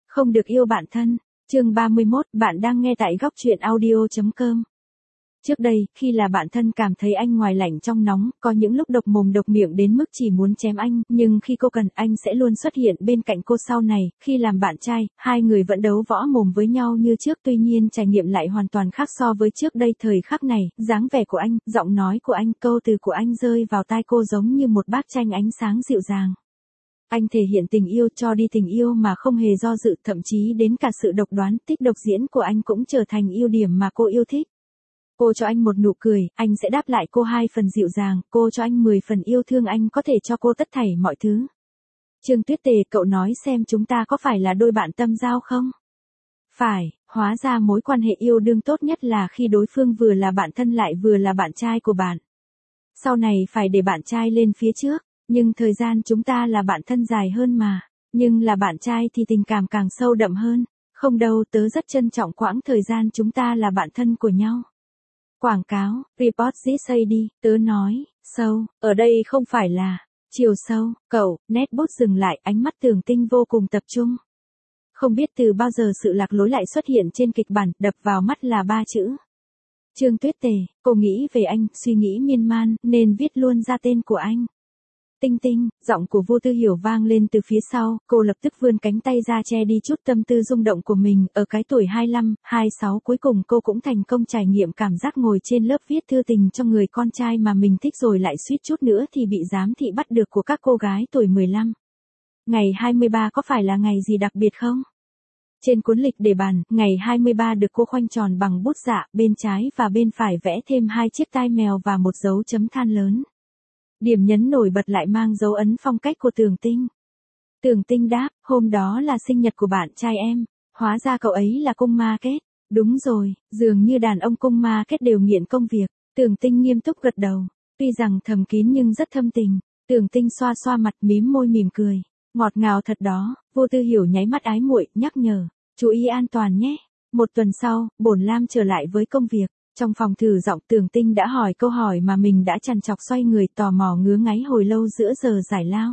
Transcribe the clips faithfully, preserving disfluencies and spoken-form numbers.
Không được yêu bạn thân. Chương ba mươi mốt, bạn đang nghe tại góc truyện audio chấm com. Trước đây, khi là bạn thân cảm thấy anh ngoài lạnh trong nóng, có những lúc độc mồm độc miệng đến mức chỉ muốn chém anh, nhưng khi cô cần, anh sẽ luôn xuất hiện bên cạnh cô. Sau này, khi làm bạn trai, hai người vẫn đấu võ mồm với nhau như trước, tuy nhiên trải nghiệm lại hoàn toàn khác so với trước đây. Thời khắc này, dáng vẻ của anh, giọng nói của anh, câu từ của anh rơi vào tai cô giống như một bức tranh ánh sáng dịu dàng. Anh thể hiện tình yêu, cho đi tình yêu mà không hề do dự, thậm chí đến cả sự độc đoán, tích độc diễn của anh cũng trở thành ưu điểm mà cô yêu thích. Cô cho anh một nụ cười, anh sẽ đáp lại cô hai phần dịu dàng, cô cho anh mười phần yêu thương, anh có thể cho cô tất thảy mọi thứ. Trương Tuyết Tề, cậu nói xem chúng ta có phải là đôi bạn tâm giao không? Phải, hóa ra mối quan hệ yêu đương tốt nhất là khi đối phương vừa là bạn thân lại vừa là bạn trai của bạn. Sau này phải để bạn trai lên phía trước. Nhưng thời gian chúng ta là bạn thân dài hơn mà. Nhưng là bạn trai thì tình cảm càng sâu đậm hơn. Không đâu, tớ rất trân trọng quãng thời gian chúng ta là bạn thân của nhau. Quảng cáo, report this say đi, tớ nói, sâu, ở đây không phải là, chiều sâu, cậu, nét bút dừng lại, ánh mắt Tưởng Tinh vô cùng tập trung. Không biết từ bao giờ sự lạc lối lại xuất hiện trên kịch bản, đập vào mắt là ba chữ. Trương Tuyết Tề, cô nghĩ về anh, suy nghĩ miên man, nên viết luôn ra tên của anh. Tinh Tinh, giọng của Vô Tư Hiểu vang lên từ phía sau, cô lập tức vươn cánh tay ra che đi chút tâm tư rung động của mình. Ở cái tuổi hai mươi lăm, hai mươi sáu cuối cùng cô cũng thành công trải nghiệm cảm giác ngồi trên lớp viết thư tình cho người con trai mà mình thích, rồi lại suýt chút nữa thì bị giám thị bắt được của các cô gái tuổi mười lăm. Ngày hai mươi ba có phải là ngày gì đặc biệt không? Trên cuốn lịch đề bàn, ngày hai mươi ba được cô khoanh tròn bằng bút dạ, bên trái và bên phải vẽ thêm hai chiếc tai mèo và một dấu chấm than lớn. Điểm nhấn nổi bật lại mang dấu ấn phong cách của Tưởng Tinh. Tưởng Tinh đáp, hôm đó là sinh nhật của bạn trai em, hóa ra cậu ấy là cung ma kết. Đúng rồi, dường như đàn ông cung ma kết đều nghiện công việc. Tưởng Tinh nghiêm túc gật đầu, tuy rằng thầm kín nhưng rất thâm tình. Tưởng Tinh xoa xoa mặt, mím môi mỉm cười, ngọt ngào thật đó. Vô Tư Hiểu nháy mắt ái muội, nhắc nhở, chú ý an toàn nhé. Một tuần sau, Bổn Lam trở lại với công việc. Trong phòng thử giọng, Tưởng Tinh đã hỏi câu hỏi mà mình đã trằn trọc, xoay người tò mò ngứa ngáy hồi lâu giữa giờ giải lao.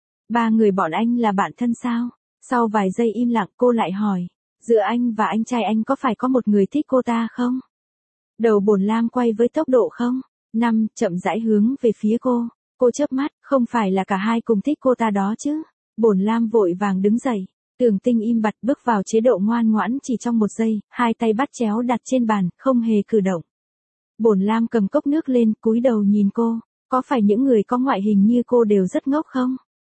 Ba người bọn anh là bạn thân sao? Sau vài giây im lặng cô lại hỏi, giữa anh và anh trai anh có phải có một người thích cô ta không? Đầu Bổn Lam quay với tốc độ không năm, chậm rãi hướng về phía cô. Cô chớp mắt, không phải là cả hai cùng thích cô ta đó chứ? Bổn Lam vội vàng đứng dậy. Tưởng Tinh im bặt bước vào chế độ ngoan ngoãn chỉ trong một giây, hai tay bắt chéo đặt trên bàn, không hề cử động. Bổn Lam cầm cốc nước lên, cúi đầu nhìn cô, có phải những người có ngoại hình như cô đều rất ngốc không?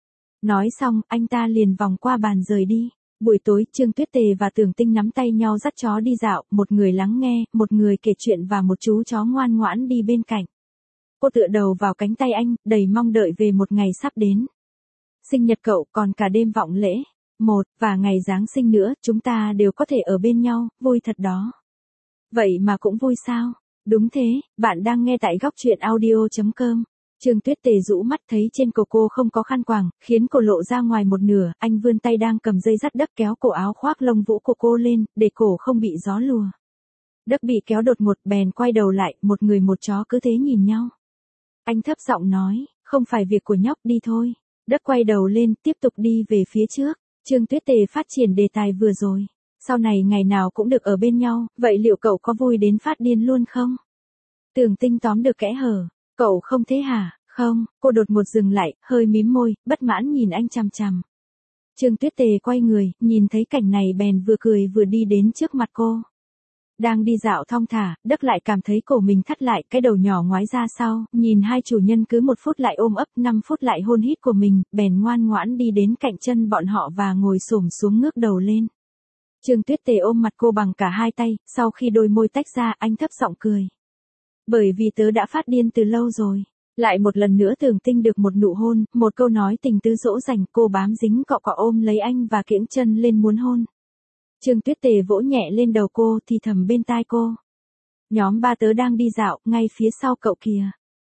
Nói xong, anh ta liền vòng qua bàn rời đi. Buổi tối, Trương Tuyết Tề và Tưởng Tinh nắm tay nhau dắt chó đi dạo, một người lắng nghe, một người kể chuyện và một chú chó ngoan ngoãn đi bên cạnh. Cô tựa đầu vào cánh tay anh, đầy mong đợi về một ngày sắp đến. Sinh nhật cậu còn cả đêm vọng lễ. Một, và ngày Giáng sinh nữa, chúng ta đều có thể ở bên nhau, vui thật đó. Vậy mà cũng vui sao? Đúng thế, bạn đang nghe tại góc truyện audio chấm com. Trương Tuyết Tề rũ mắt thấy trên cổ cô không có khăn quàng, khiến cổ lộ ra ngoài một nửa, anh vươn tay đang cầm dây dắt Đấc kéo cổ áo khoác lông vũ của cô lên, để cổ không bị gió lùa. Đấc bị kéo đột ngột bèn quay đầu lại, một người một chó cứ thế nhìn nhau. Anh thấp giọng nói, không phải việc của nhóc, đi thôi. Đấc quay đầu lên, tiếp tục đi về phía trước. Trương Tuyết Tề phát triển đề tài vừa rồi. Sau này ngày nào cũng được ở bên nhau, vậy liệu cậu có vui đến phát điên luôn không? Tưởng Tinh tóm được kẽ hở. Cậu không thế hả? Không, cô đột ngột dừng lại, hơi mím môi, bất mãn nhìn anh chằm chằm. Trương Tuyết Tề quay người, nhìn thấy cảnh này bèn vừa cười vừa đi đến trước mặt cô. Đang đi dạo thong thả, Đấc lại cảm thấy cổ mình thắt lại, cái đầu nhỏ ngoái ra sau, nhìn hai chủ nhân cứ một phút lại ôm ấp, năm phút lại hôn hít của mình, bèn ngoan ngoãn đi đến cạnh chân bọn họ và ngồi xổm xuống ngước đầu lên. Trương Tuyết Tề ôm mặt cô bằng cả hai tay, sau khi đôi môi tách ra, anh thấp giọng cười. Bởi vì tớ đã phát điên từ lâu rồi. Lại một lần nữa Tưởng Tinh được một nụ hôn, một câu nói tình tứ dỗ dành, cô bám dính cọ cọ ôm lấy anh và kiễng chân lên muốn hôn. Trương Tuyết Tề vỗ nhẹ lên đầu cô, thì thầm bên tai cô. Nhóm ba tớ đang đi dạo, ngay phía sau cậu kìa.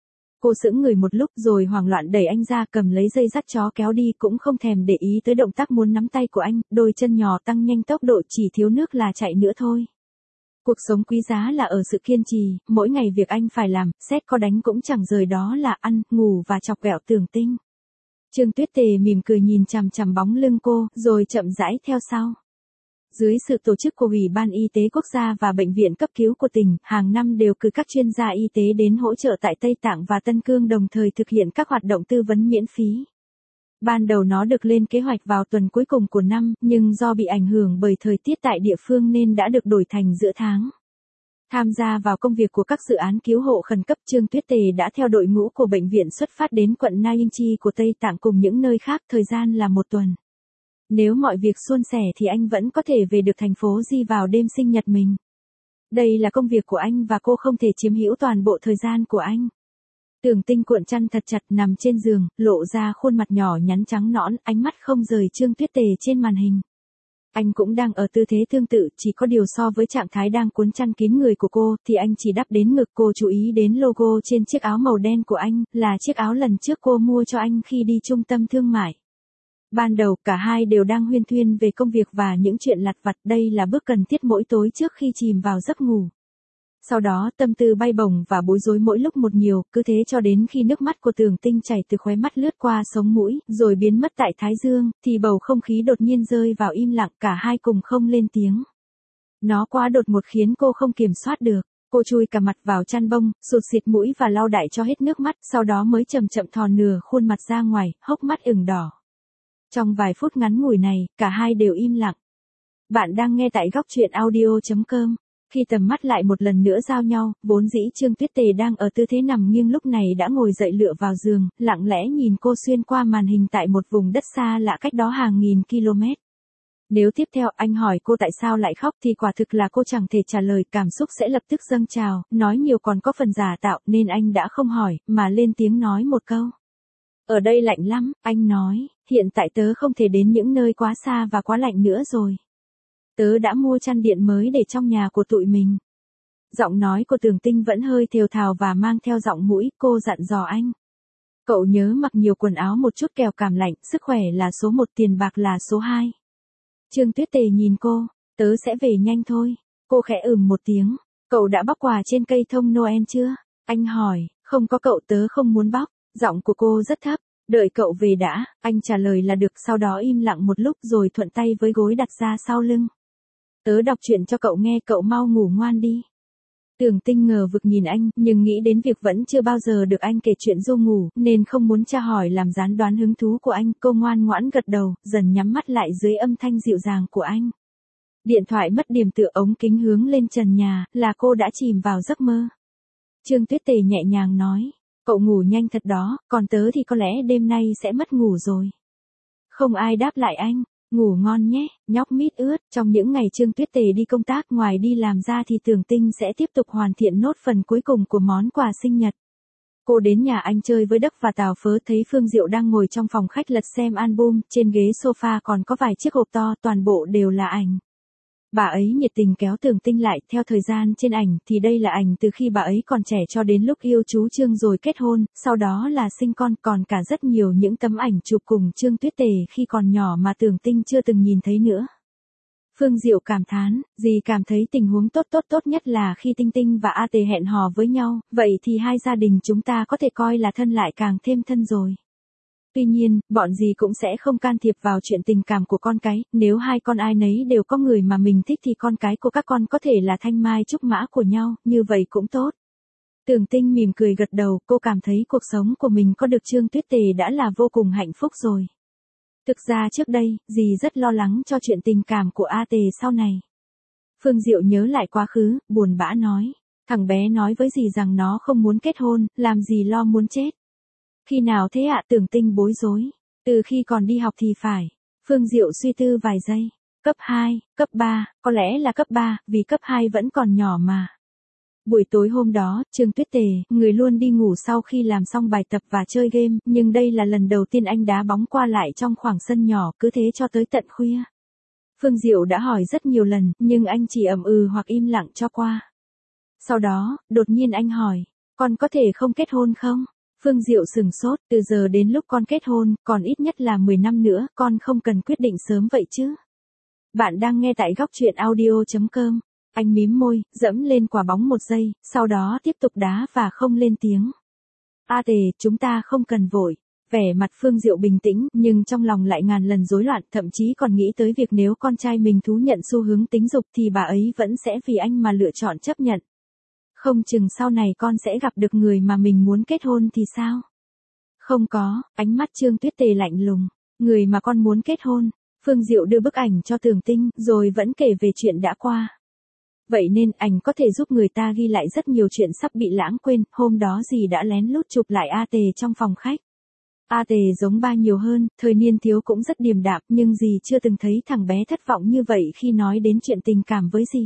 Cô sững người một lúc rồi hoảng loạn đẩy anh ra, cầm lấy dây dắt chó kéo đi, cũng không thèm để ý tới động tác muốn nắm tay của anh, đôi chân nhỏ tăng nhanh tốc độ, chỉ thiếu nước là chạy nữa thôi. Cuộc sống quý giá là ở sự kiên trì, mỗi ngày việc anh phải làm, xét có đánh cũng chẳng rời, đó là ăn, ngủ và chọc ghẹo Tưởng Tinh. Trương Tuyết Tề mỉm cười nhìn chằm chằm bóng lưng cô, rồi chậm rãi theo sau. Dưới sự tổ chức của Ủy ban Y tế Quốc gia và Bệnh viện cấp cứu của tỉnh, hàng năm đều cử các chuyên gia y tế đến hỗ trợ tại Tây Tạng và Tân Cương đồng thời thực hiện các hoạt động tư vấn miễn phí. Ban đầu nó được lên kế hoạch vào tuần cuối cùng của năm, nhưng do bị ảnh hưởng bởi thời tiết tại địa phương nên đã được đổi thành giữa tháng. Tham gia vào công việc của các dự án cứu hộ khẩn cấp, Trương Tuyết Tề đã theo đội ngũ của bệnh viện xuất phát đến quận Nayingchi của Tây Tạng cùng những nơi khác, thời gian là một tuần. Nếu mọi việc suôn sẻ thì anh vẫn có thể về được thành phố Di vào đêm sinh nhật mình. Đây là công việc của anh và cô không thể chiếm hữu toàn bộ thời gian của anh. Tưởng Tinh cuộn chăn thật chặt nằm trên giường, lộ ra khuôn mặt nhỏ nhắn trắng nõn, ánh mắt không rời Trương Tuyết Tề trên màn hình. Anh cũng đang ở tư thế tương tự, chỉ có điều so với trạng thái đang cuốn chăn kín người của cô, thì anh chỉ đắp đến ngực. Cô chú ý đến logo trên chiếc áo màu đen của anh, là chiếc áo lần trước cô mua cho anh khi đi trung tâm thương mại. Ban đầu, cả hai đều đang huyên thuyên về công việc và những chuyện lặt vặt, đây là bước cần thiết mỗi tối trước khi chìm vào giấc ngủ. Sau đó tâm tư bay bổng và bối rối mỗi lúc một nhiều, cứ thế cho đến khi nước mắt của Tưởng Tinh chảy từ khóe mắt lướt qua sống mũi, rồi biến mất tại thái dương, thì bầu không khí đột nhiên rơi vào im lặng, cả hai cùng không lên tiếng. Nó quá đột ngột khiến cô không kiểm soát được. Cô chui cả mặt vào chăn bông, sụt xịt mũi và lau đại cho hết nước mắt, sau đó mới chậm chậm thò nửa khuôn mặt ra ngoài, hốc mắt ửng đỏ. Trong vài phút ngắn ngủi này, cả hai đều im lặng. Bạn đang nghe tại góc truyện audio chấm com. Khi tầm mắt lại một lần nữa giao nhau, vốn dĩ Trương Tuyết Tề đang ở tư thế nằm nghiêng lúc này đã ngồi dậy lựa vào giường, lặng lẽ nhìn cô xuyên qua màn hình tại một vùng đất xa lạ cách đó hàng nghìn km. Nếu tiếp theo anh hỏi cô tại sao lại khóc thì quả thực là cô chẳng thể trả lời, cảm xúc sẽ lập tức dâng trào, nói nhiều còn có phần giả tạo, nên anh đã không hỏi, mà lên tiếng nói một câu. Ở đây lạnh lắm, anh nói, hiện tại tớ không thể đến những nơi quá xa và quá lạnh nữa rồi. Tớ đã mua chăn điện mới để trong nhà của tụi mình. Giọng nói của Tưởng Tinh vẫn hơi thều thào và mang theo giọng mũi, cô dặn dò anh. Cậu nhớ mặc nhiều quần áo một chút kẻo cảm lạnh, sức khỏe là số một, tiền bạc là số hai. Trương Tuyết Tề nhìn cô, tớ sẽ về nhanh thôi. Cô khẽ ừm một tiếng, cậu đã bóc quà trên cây thông Noel chưa? Anh hỏi, không có cậu tớ không muốn bóc. Giọng của cô rất thấp, đợi cậu về đã, anh trả lời là được, sau đó im lặng một lúc rồi thuận tay với gối đặt ra sau lưng. Tớ đọc chuyện cho cậu nghe, cậu mau ngủ ngoan đi. Tưởng Tinh ngờ vực nhìn anh, nhưng nghĩ đến việc vẫn chưa bao giờ được anh kể chuyện ru ngủ, nên không muốn tra hỏi làm gián đoán hứng thú của anh, cô ngoan ngoãn gật đầu, dần nhắm mắt lại dưới âm thanh dịu dàng của anh. Điện thoại mất điểm tựa, ống kính hướng lên trần nhà, là cô đã chìm vào giấc mơ. Trương Tuyết Tề nhẹ nhàng nói, cậu ngủ nhanh thật đó, còn tớ thì có lẽ đêm nay sẽ mất ngủ rồi. Không ai đáp lại anh. Ngủ ngon nhé, nhóc mít ướt. Trong những ngày Trương Tuyết Tề đi công tác, ngoài đi làm ra thì Tưởng Tinh sẽ tiếp tục hoàn thiện nốt phần cuối cùng của món quà sinh nhật. Cô đến nhà anh chơi với Đức và Tào Phớ, thấy Phương Diệu đang ngồi trong phòng khách lật xem album, trên ghế sofa còn có vài chiếc hộp to, toàn bộ đều là ảnh. Bà ấy nhiệt tình kéo Tưởng Tinh lại, theo thời gian trên ảnh thì đây là ảnh từ khi bà ấy còn trẻ cho đến lúc yêu chú Trương rồi kết hôn, sau đó là sinh con, còn cả rất nhiều những tấm ảnh chụp cùng Trương Tuyết Tề khi còn nhỏ mà Tưởng Tinh chưa từng nhìn thấy nữa. Phương Diệu cảm thán, dì cảm thấy tình huống tốt tốt tốt nhất là khi Tinh Tinh và A Tề hẹn hò với nhau, vậy thì hai gia đình chúng ta có thể coi là thân lại càng thêm thân rồi. Tuy nhiên, bọn dì cũng sẽ không can thiệp vào chuyện tình cảm của con cái, nếu hai con ai nấy đều có người mà mình thích thì con cái của các con có thể là thanh mai trúc mã của nhau, như vậy cũng tốt. Tưởng Tinh mỉm cười gật đầu, cô cảm thấy cuộc sống của mình có được Trương Tuyết Tề đã là vô cùng hạnh phúc rồi. Thực ra trước đây, dì rất lo lắng cho chuyện tình cảm của A Tề sau này. Phương Diệu nhớ lại quá khứ, buồn bã nói, thằng bé nói với dì rằng nó không muốn kết hôn, làm gì lo muốn chết. Khi nào thế ạ? Tưởng Tinh bối rối. Từ khi còn đi học thì phải. Phương Diệu suy tư vài giây. Cấp hai, cấp ba, có lẽ là cấp ba, vì cấp hai vẫn còn nhỏ mà. Buổi tối hôm đó, Trương Tuyết Tề, người luôn đi ngủ sau khi làm xong bài tập và chơi game, nhưng đây là lần đầu tiên anh đá bóng qua lại trong khoảng sân nhỏ, cứ thế cho tới tận khuya. Phương Diệu đã hỏi rất nhiều lần, nhưng anh chỉ ậm ừ hoặc im lặng cho qua. Sau đó, đột nhiên anh hỏi, con có thể không kết hôn không? Phương Diệu sừng sốt, từ giờ đến lúc con kết hôn, còn ít nhất là mười năm nữa, con không cần quyết định sớm vậy chứ. Bạn đang nghe tại góc truyện audio chấm com. Anh mím môi, dẫm lên quả bóng một giây, sau đó tiếp tục đá và không lên tiếng. A Tề, chúng ta không cần vội. Vẻ mặt Phương Diệu bình tĩnh, nhưng trong lòng lại ngàn lần rối loạn, thậm chí còn nghĩ tới việc nếu con trai mình thú nhận xu hướng tính dục thì bà ấy vẫn sẽ vì anh mà lựa chọn chấp nhận. Không chừng sau này con sẽ gặp được người mà mình muốn kết hôn thì sao? Không có, ánh mắt Trương Tuyết Tề lạnh lùng. Người mà con muốn kết hôn. Phương Diệu đưa bức ảnh cho Tường Tinh, rồi vẫn kể về chuyện đã qua. Vậy nên ảnh có thể giúp người ta ghi lại rất nhiều chuyện sắp bị lãng quên, hôm đó dì đã lén lút chụp lại A Tề trong phòng khách. A Tề giống ba nhiều hơn, thời niên thiếu cũng rất điềm đạm, nhưng dì chưa từng thấy thằng bé thất vọng như vậy khi nói đến chuyện tình cảm với dì.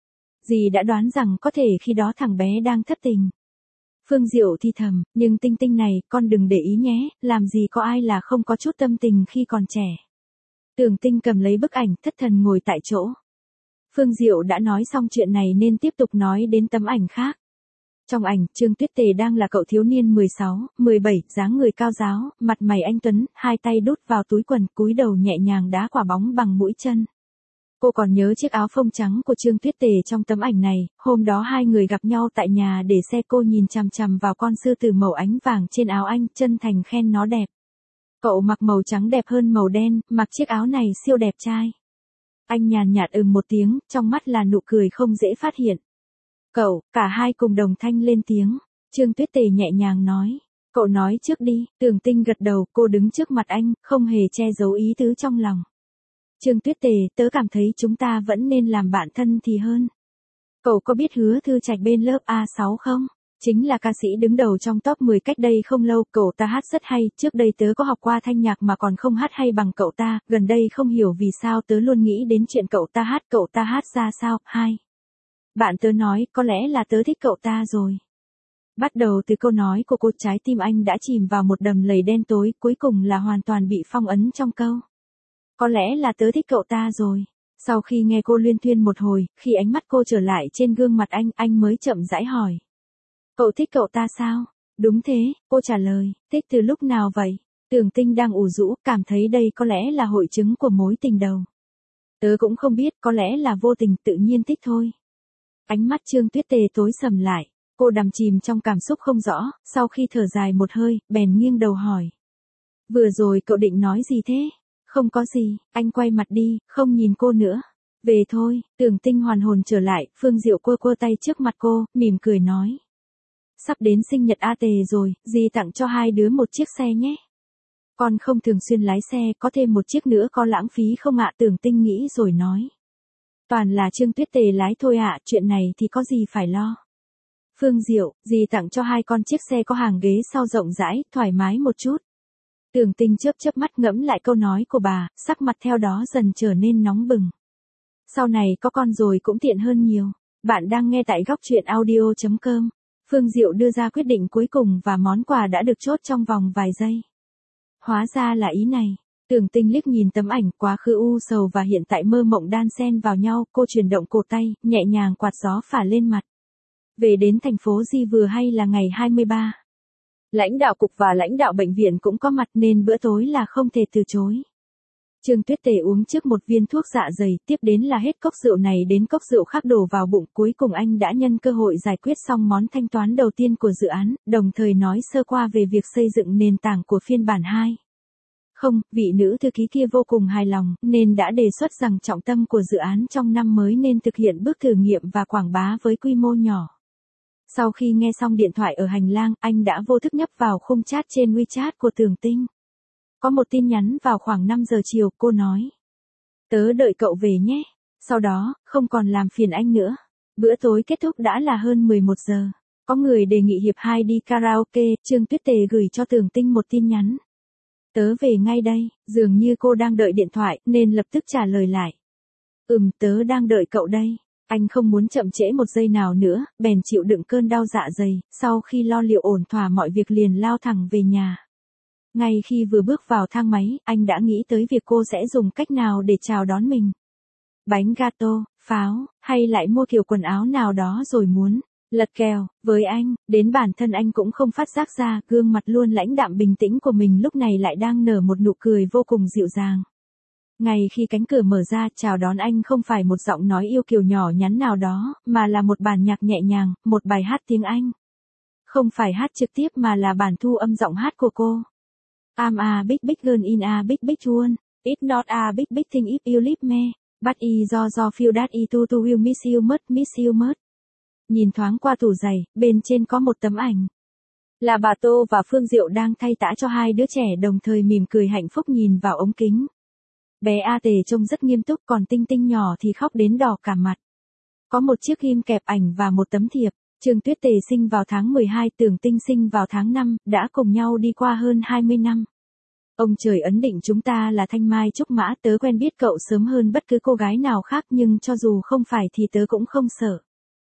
Dì đã đoán rằng có thể khi đó thằng bé đang thất tình. Phương Diệu thì thầm, nhưng Tinh Tinh này, con đừng để ý nhé, làm gì có ai là không có chút tâm tình khi còn trẻ. Tường Tinh cầm lấy bức ảnh, thất thần ngồi tại chỗ. Phương Diệu đã nói xong chuyện này nên tiếp tục nói đến tấm ảnh khác. Trong ảnh, Trương Tuyết Tề đang là cậu thiếu niên mười sáu, mười bảy, dáng người cao ráo, mặt mày anh tuấn, hai tay đút vào túi quần, cúi đầu nhẹ nhàng đá quả bóng bằng mũi chân. Cô còn nhớ chiếc áo phông trắng của Trương Tuyết Tề trong tấm ảnh này, hôm đó hai người gặp nhau tại nhà để xe, cô nhìn chằm chằm vào con sư tử màu ánh vàng trên áo anh, chân thành khen nó đẹp. Cậu mặc màu trắng đẹp hơn màu đen, mặc chiếc áo này siêu đẹp trai. Anh nhàn nhạt ừm một tiếng, trong mắt là nụ cười không dễ phát hiện. Cậu, cả hai cùng đồng thanh lên tiếng. Trương Tuyết Tề nhẹ nhàng nói. Cậu nói trước đi. Tường Tinh gật đầu, cô đứng trước mặt anh, không hề che giấu ý tứ trong lòng. Trương Tuyết Tề, tớ cảm thấy chúng ta vẫn nên làm bạn thân thì hơn. Cậu có biết Hứa Thư Trạch bên lớp A sáu không? Chính là ca sĩ đứng đầu trong top mười cách đây không lâu, cậu ta hát rất hay, trước đây tớ có học qua thanh nhạc mà còn không hát hay bằng cậu ta, gần đây không hiểu vì sao tớ luôn nghĩ đến chuyện cậu ta hát, cậu ta hát ra sao, hay. Bạn tớ nói, có lẽ là tớ thích cậu ta rồi. Bắt đầu từ câu nói của cô, trái tim anh đã chìm vào một đầm lầy đen tối, cuối cùng là hoàn toàn bị phong ấn trong câu. Có lẽ là tớ thích cậu ta rồi. Sau khi nghe cô luyên thuyên một hồi, khi ánh mắt cô trở lại trên gương mặt anh, anh mới chậm rãi hỏi. Cậu thích cậu ta sao? Đúng thế, cô trả lời, thích từ lúc nào vậy? Tường Tinh đang ủ rũ, cảm thấy đây có lẽ là hội chứng của mối tình đầu. Tớ cũng không biết, có lẽ là vô tình, tự nhiên thích thôi. Ánh mắt Trương Tuyết Tề tối sầm lại, cô đắm chìm trong cảm xúc không rõ, sau khi thở dài một hơi, bèn nghiêng đầu hỏi. Vừa rồi cậu định nói gì thế? Không có gì, anh quay mặt đi, không nhìn cô nữa. Về thôi, Tường Tinh hoàn hồn trở lại, Phương Diệu quơ quơ tay trước mặt cô, mỉm cười nói. Sắp đến sinh nhật A Tề rồi, dì tặng cho hai đứa một chiếc xe nhé. Con không thường xuyên lái xe, có thêm một chiếc nữa có lãng phí không ạ? Tường Tinh nghĩ rồi nói. Toàn là Trương Tuyết Tề lái thôi ạ, chuyện này thì có gì phải lo. Phương Diệu, dì tặng cho hai con chiếc xe có hàng ghế sau rộng rãi, thoải mái một chút. Tường Tinh chớp chớp mắt ngẫm lại câu nói của bà, sắc mặt theo đó dần trở nên nóng bừng. Sau này có con rồi cũng tiện hơn nhiều. Bạn đang nghe tại góc truyện audio chấm com. Phương Diệu đưa ra quyết định cuối cùng và món quà đã được chốt trong vòng vài giây. Hóa ra là ý này. Tường Tinh liếc nhìn tấm ảnh, quá khứ u sầu và hiện tại mơ mộng đan xen vào nhau, cô chuyển động cổ tay, nhẹ nhàng quạt gió phả lên mặt. Về đến thành phố Di vừa hay là ngày hai mươi ba. Lãnh đạo cục và lãnh đạo bệnh viện cũng có mặt nên bữa tối là không thể từ chối. Trương Tuyết Tề uống trước một viên thuốc dạ dày, tiếp đến là hết cốc rượu này đến cốc rượu khác đổ vào bụng, cuối cùng anh đã nhân cơ hội giải quyết xong món thanh toán đầu tiên của dự án, đồng thời nói sơ qua về việc xây dựng nền tảng của phiên bản hai. Không, vị nữ thư ký kia vô cùng hài lòng, nên đã đề xuất rằng trọng tâm của dự án trong năm mới nên thực hiện bước thử nghiệm và quảng bá với quy mô nhỏ. Sau khi nghe xong điện thoại ở hành lang, anh đã vô thức nhấp vào khung chat trên WeChat của Tường Tinh. Có một tin nhắn vào khoảng năm giờ chiều, cô nói. Tớ đợi cậu về nhé. Sau đó, không còn làm phiền anh nữa. Bữa tối kết thúc đã là hơn mười một giờ. Có người đề nghị hiệp hai đi karaoke, Trương Tuyết Tề gửi cho Tường Tinh một tin nhắn. Tớ về ngay đây, dường như cô đang đợi điện thoại, nên lập tức trả lời lại. Ừm, tớ đang đợi cậu đây. Anh không muốn chậm trễ một giây nào nữa, bèn chịu đựng cơn đau dạ dày, sau khi lo liệu ổn thỏa mọi việc liền lao thẳng về nhà. Ngay khi vừa bước vào thang máy, anh đã nghĩ tới việc cô sẽ dùng cách nào để chào đón mình. Bánh gato, pháo, hay lại mua kiểu quần áo nào đó rồi muốn lật kèo. Với anh, đến bản thân anh cũng không phát giác ra, gương mặt luôn lãnh đạm bình tĩnh của mình lúc này lại đang nở một nụ cười vô cùng dịu dàng. Ngay khi cánh cửa mở ra, chào đón anh không phải một giọng nói yêu kiều nhỏ nhắn nào đó, mà là một bản nhạc nhẹ nhàng, một bài hát tiếng Anh. Không phải hát trực tiếp mà là bản thu âm giọng hát của cô. I'm a big big girl in a big big world. It's not a big big thing if you leave me. But I do do feel that I too too will miss you much, miss you much. Nhìn thoáng qua tủ giày, bên trên có một tấm ảnh. Là bà Tô và Phương Diệu đang thay tã cho hai đứa trẻ đồng thời mỉm cười hạnh phúc nhìn vào ống kính. Bé A Tề trông rất nghiêm túc còn Tinh Tinh nhỏ thì khóc đến đỏ cả mặt. Có một chiếc ghim kẹp ảnh và một tấm thiệp. Trương Tuyết Tề sinh vào tháng mười hai, Tưởng Tinh sinh vào tháng năm, đã cùng nhau đi qua hơn hai mươi năm. Ông trời ấn định chúng ta là thanh mai trúc mã, tớ quen biết cậu sớm hơn bất cứ cô gái nào khác nhưng cho dù không phải thì tớ cũng không sợ.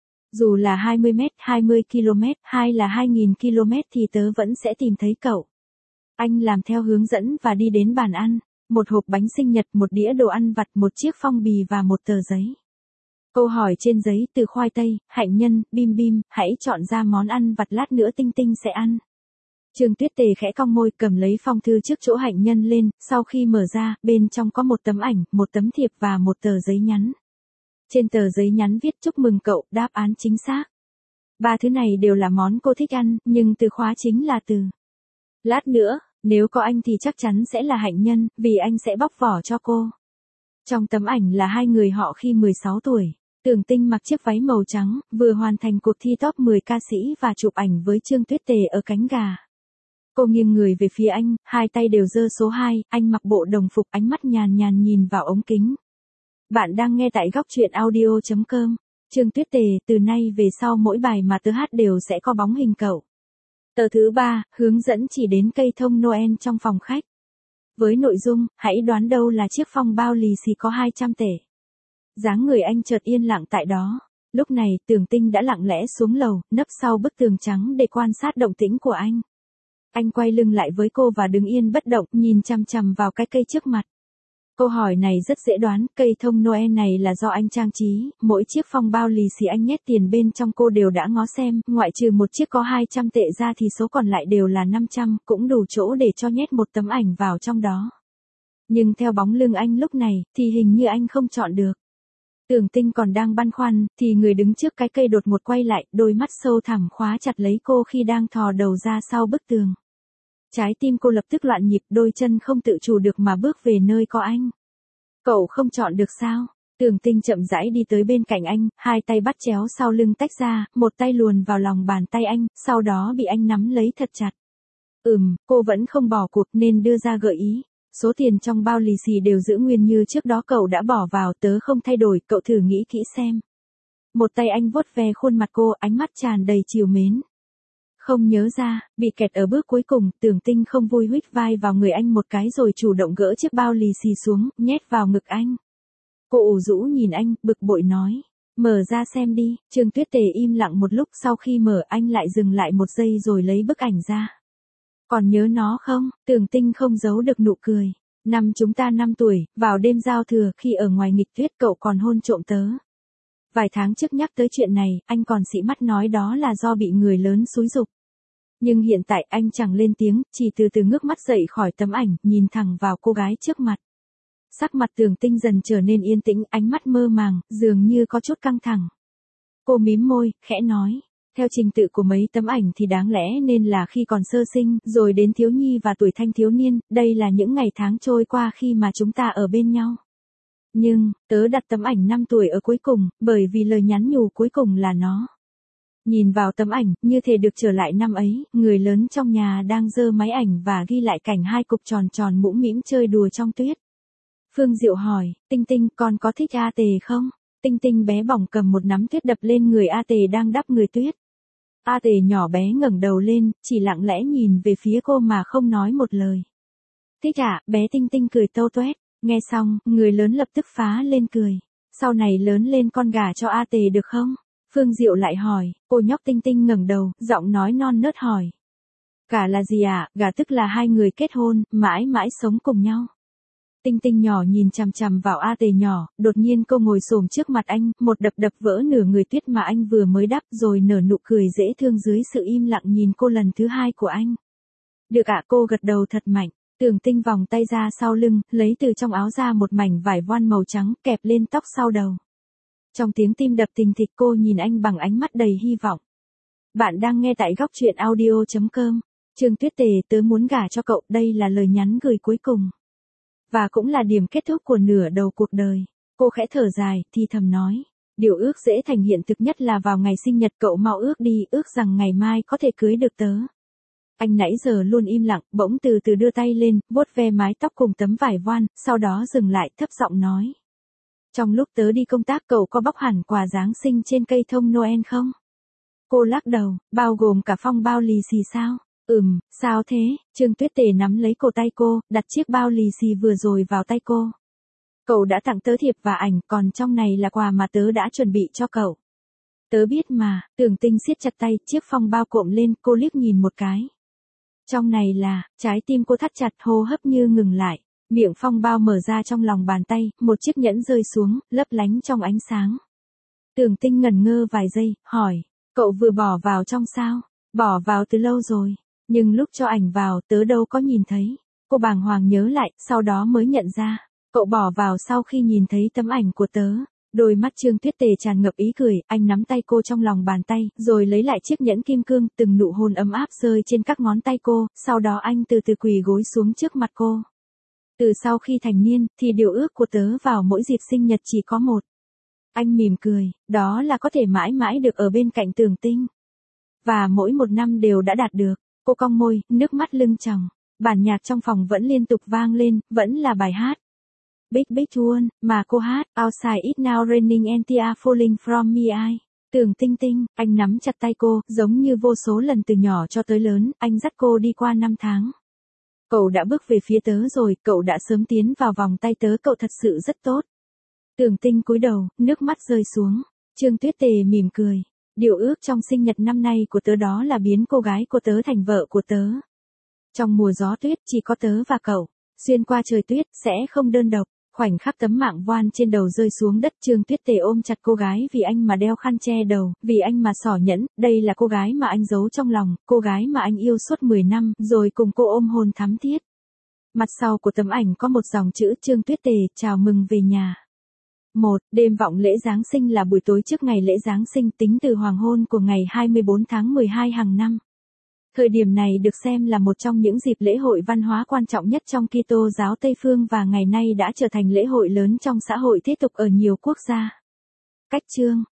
Dù là hai mươi mét, hai mươi ki lô mét hay là hai nghìn ki lô mét thì tớ vẫn sẽ tìm thấy cậu. Anh làm theo hướng dẫn và đi đến bàn ăn. Một hộp bánh sinh nhật, một đĩa đồ ăn vặt, một chiếc phong bì và một tờ giấy. Câu hỏi trên giấy từ khoai tây, hạnh nhân, bim bim, hãy chọn ra món ăn vặt lát nữa Tinh Tinh sẽ ăn. Trương Tuyết Tề khẽ cong môi cầm lấy phong thư trước chỗ hạnh nhân lên, sau khi mở ra, bên trong có một tấm ảnh, một tấm thiệp và một tờ giấy nhắn. Trên tờ giấy nhắn viết chúc mừng cậu, đáp án chính xác. Ba thứ này đều là món cô thích ăn, nhưng từ khóa chính là từ. Lát nữa, nếu có anh thì chắc chắn sẽ là hạnh nhân, vì anh sẽ bóc vỏ cho cô. Trong tấm ảnh là hai người họ khi mười sáu tuổi. Tưởng Tinh mặc chiếc váy màu trắng, vừa hoàn thành cuộc thi top mười ca sĩ và chụp ảnh với Trương Tuyết Tề ở cánh gà. Cô nghiêng người về phía anh, hai tay đều giơ số hai, anh mặc bộ đồng phục, ánh mắt nhàn nhàn nhìn vào ống kính. Bạn đang nghe tại góc truyện audio chấm com. Trương Tuyết Tề, từ nay về sau mỗi bài mà tớ hát đều sẽ có bóng hình cậu. Tờ thứ ba, hướng dẫn chỉ đến cây thông Noel trong phòng khách. Với nội dung, hãy đoán đâu là chiếc phong bao lì xì có hai trăm tể. Dáng người anh chợt yên lặng tại đó. Lúc này, Tưởng Tinh đã lặng lẽ xuống lầu, nấp sau bức tường trắng để quan sát động tĩnh của anh. Anh quay lưng lại với cô và đứng yên bất động, nhìn chằm chằm vào cái cây trước mặt. Câu hỏi này rất dễ đoán, cây thông Noel này là do anh trang trí, mỗi chiếc phong bao lì xì anh nhét tiền bên trong cô đều đã ngó xem, ngoại trừ một chiếc có hai trăm tệ ra thì số còn lại đều là năm trăm, cũng đủ chỗ để cho nhét một tấm ảnh vào trong đó. Nhưng theo bóng lưng anh lúc này, thì hình như anh không chọn được. Tưởng Tinh còn đang băn khoăn, thì người đứng trước cái cây đột ngột quay lại, đôi mắt sâu thẳm khóa chặt lấy cô khi đang thò đầu ra sau bức tường. Trái tim cô lập tức loạn nhịp, đôi chân không tự chủ được mà bước về nơi có anh. Cậu không chọn được sao? Tưởng Tinh chậm rãi đi tới bên cạnh anh, hai tay bắt chéo sau lưng tách ra, một tay luồn vào lòng bàn tay anh, sau đó bị anh nắm lấy thật chặt. Ừm, cô vẫn không bỏ cuộc nên đưa ra gợi ý. Số tiền trong bao lì xì đều giữ nguyên như trước đó cậu đã bỏ vào, tớ không thay đổi, cậu thử nghĩ kỹ xem. Một tay anh vuốt ve khuôn mặt cô, ánh mắt tràn đầy trìu mến. Không nhớ ra, bị kẹt ở bước cuối cùng, Tưởng Tinh không vui huýt vai vào người anh một cái rồi chủ động gỡ chiếc bao lì xì xuống, nhét vào ngực anh. Cô ủ rũ nhìn anh, bực bội nói. Mở ra xem đi. Trương Tuyết Tề im lặng một lúc, sau khi mở anh lại dừng lại một giây rồi lấy bức ảnh ra. Còn nhớ nó không? Tưởng Tinh không giấu được nụ cười. Năm chúng ta năm tuổi, vào đêm giao thừa khi ở ngoài nghịch tuyết cậu còn hôn trộm tớ. Vài tháng trước nhắc tới chuyện này, anh còn xị mắt nói đó là do bị người lớn xúi giục. Nhưng hiện tại anh chẳng lên tiếng, chỉ từ từ ngước mắt dậy khỏi tấm ảnh, nhìn thẳng vào cô gái trước mặt. Sắc mặt Tưởng Tinh dần trở nên yên tĩnh, ánh mắt mơ màng, dường như có chút căng thẳng. Cô mím môi, khẽ nói. Theo trình tự của mấy tấm ảnh thì đáng lẽ nên là khi còn sơ sinh, rồi đến thiếu nhi và tuổi thanh thiếu niên, đây là những ngày tháng trôi qua khi mà chúng ta ở bên nhau. Nhưng, tớ đặt tấm ảnh năm tuổi ở cuối cùng, bởi vì lời nhắn nhủ cuối cùng là nó. Nhìn vào tấm ảnh, như thể được trở lại năm ấy, người lớn trong nhà đang giơ máy ảnh và ghi lại cảnh hai cục tròn tròn mũm mĩm chơi đùa trong tuyết. Phương Diệu hỏi, Tinh Tinh, con có thích A Tề không? Tinh Tinh bé bỏng cầm một nắm tuyết đập lên người A Tề đang đắp người tuyết. A Tề nhỏ bé ngẩng đầu lên, chỉ lặng lẽ nhìn về phía cô mà không nói một lời. Thích à, bé Tinh Tinh cười tâu tuét. Nghe xong, người lớn lập tức phá lên cười. Sau này lớn lên con gả cho A Tề được không? Phương Diệu lại hỏi, cô nhóc Tinh Tinh ngẩng đầu, giọng nói non nớt hỏi. Gả là gì ạ? À? Gả tức là hai người kết hôn, mãi mãi sống cùng nhau. Tinh Tinh nhỏ nhìn chằm chằm vào A Tề nhỏ, đột nhiên cô ngồi xổm trước mặt anh, một đập đập vỡ nửa người tuyết mà anh vừa mới đắp rồi nở nụ cười dễ thương dưới sự im lặng nhìn cô lần thứ hai của anh. Được ạ, cô gật đầu thật mạnh. Tưởng Tinh vòng tay ra sau lưng, lấy từ trong áo ra một mảnh vải voan màu trắng, kẹp lên tóc sau đầu. Trong tiếng tim đập thình thịch cô nhìn anh bằng ánh mắt đầy hy vọng. Bạn đang nghe tại góc truyện audio chấm com. Trương Tuyết Tề, tớ muốn gả cho cậu, đây là lời nhắn gửi cuối cùng. Và cũng là điểm kết thúc của nửa đầu cuộc đời. Cô khẽ thở dài, thì thầm nói. Điều ước dễ thành hiện thực nhất là vào ngày sinh nhật cậu mau ước đi, ước rằng ngày mai có thể cưới được tớ. Anh nãy giờ luôn im lặng, bỗng từ từ đưa tay lên, vuốt ve mái tóc cùng tấm vải voan, sau đó dừng lại, thấp giọng nói. Trong lúc tớ đi công tác cậu có bóc hẳn quà Giáng sinh trên cây thông Noel không? Cô lắc đầu, bao gồm cả phong bao lì xì sao? Ừm, sao thế? Trương Tuyết Tề nắm lấy cổ tay cô, đặt chiếc bao lì xì vừa rồi vào tay cô. Cậu đã tặng tớ thiệp và ảnh, còn trong này là quà mà tớ đã chuẩn bị cho cậu. Tớ biết mà, Tưởng Tinh siết chặt tay, chiếc phong bao cộm lên, cô liếc nhìn một cái. Trong này là, trái tim cô thắt chặt, hô hấp như ngừng lại. Miệng phong bao mở ra trong lòng bàn tay, một chiếc nhẫn rơi xuống, lấp lánh trong ánh sáng. Tưởng Tinh ngẩn ngơ vài giây, hỏi, cậu vừa bỏ vào trong sao? Bỏ vào từ lâu rồi, nhưng lúc cho ảnh vào tớ đâu có nhìn thấy. Cô bàng hoàng nhớ lại, sau đó mới nhận ra, cậu bỏ vào sau khi nhìn thấy tấm ảnh của tớ. Đôi mắt Trương Tuyết Tề tràn ngập ý cười, anh nắm tay cô trong lòng bàn tay, rồi lấy lại chiếc nhẫn kim cương, từng nụ hôn ấm áp rơi trên các ngón tay cô, sau đó anh từ từ quỳ gối xuống trước mặt cô. Từ sau khi thành niên, thì điều ước của tớ vào mỗi dịp sinh nhật chỉ có một. Anh mỉm cười, đó là có thể mãi mãi được ở bên cạnh Tưởng Tinh. Và mỗi một năm đều đã đạt được. Cô cong môi, nước mắt lưng tròng. Bản nhạc trong phòng vẫn liên tục vang lên, vẫn là bài hát Big Big One, mà cô hát, Outside It Now Raining and Tears Falling From Me I. Tưởng Tinh Tinh, anh nắm chặt tay cô, giống như vô số lần từ nhỏ cho tới lớn, anh dắt cô đi qua năm tháng. Cậu đã bước về phía tớ rồi, cậu đã sớm tiến vào vòng tay tớ, cậu thật sự rất tốt. Tưởng Tinh cúi đầu, nước mắt rơi xuống. Trương Tuyết Tề mỉm cười. Điều ước trong sinh nhật năm nay của tớ đó là biến cô gái của tớ thành vợ của tớ. Trong mùa gió tuyết chỉ có tớ và cậu, xuyên qua trời tuyết, sẽ không đơn độc. Khoảnh khắc tấm mạng voan trên đầu rơi xuống đất, Trương Tuyết Tề ôm chặt cô gái vì anh mà đeo khăn che đầu, vì anh mà xỏ nhẫn, đây là cô gái mà anh giấu trong lòng, cô gái mà anh yêu suốt mười năm, rồi cùng cô ôm hôn thắm thiết. Mặt sau của tấm ảnh có một dòng chữ Trương Tuyết Tề, chào mừng về nhà. một. Đêm vọng lễ Giáng sinh là buổi tối trước ngày lễ Giáng sinh, tính từ hoàng hôn của ngày hai mươi bốn tháng mười hai hàng năm. Thời điểm này được xem là một trong những dịp lễ hội văn hóa quan trọng nhất trong Kitô giáo Tây phương và ngày nay đã trở thành lễ hội lớn trong xã hội thế tục ở nhiều quốc gia. Cách chương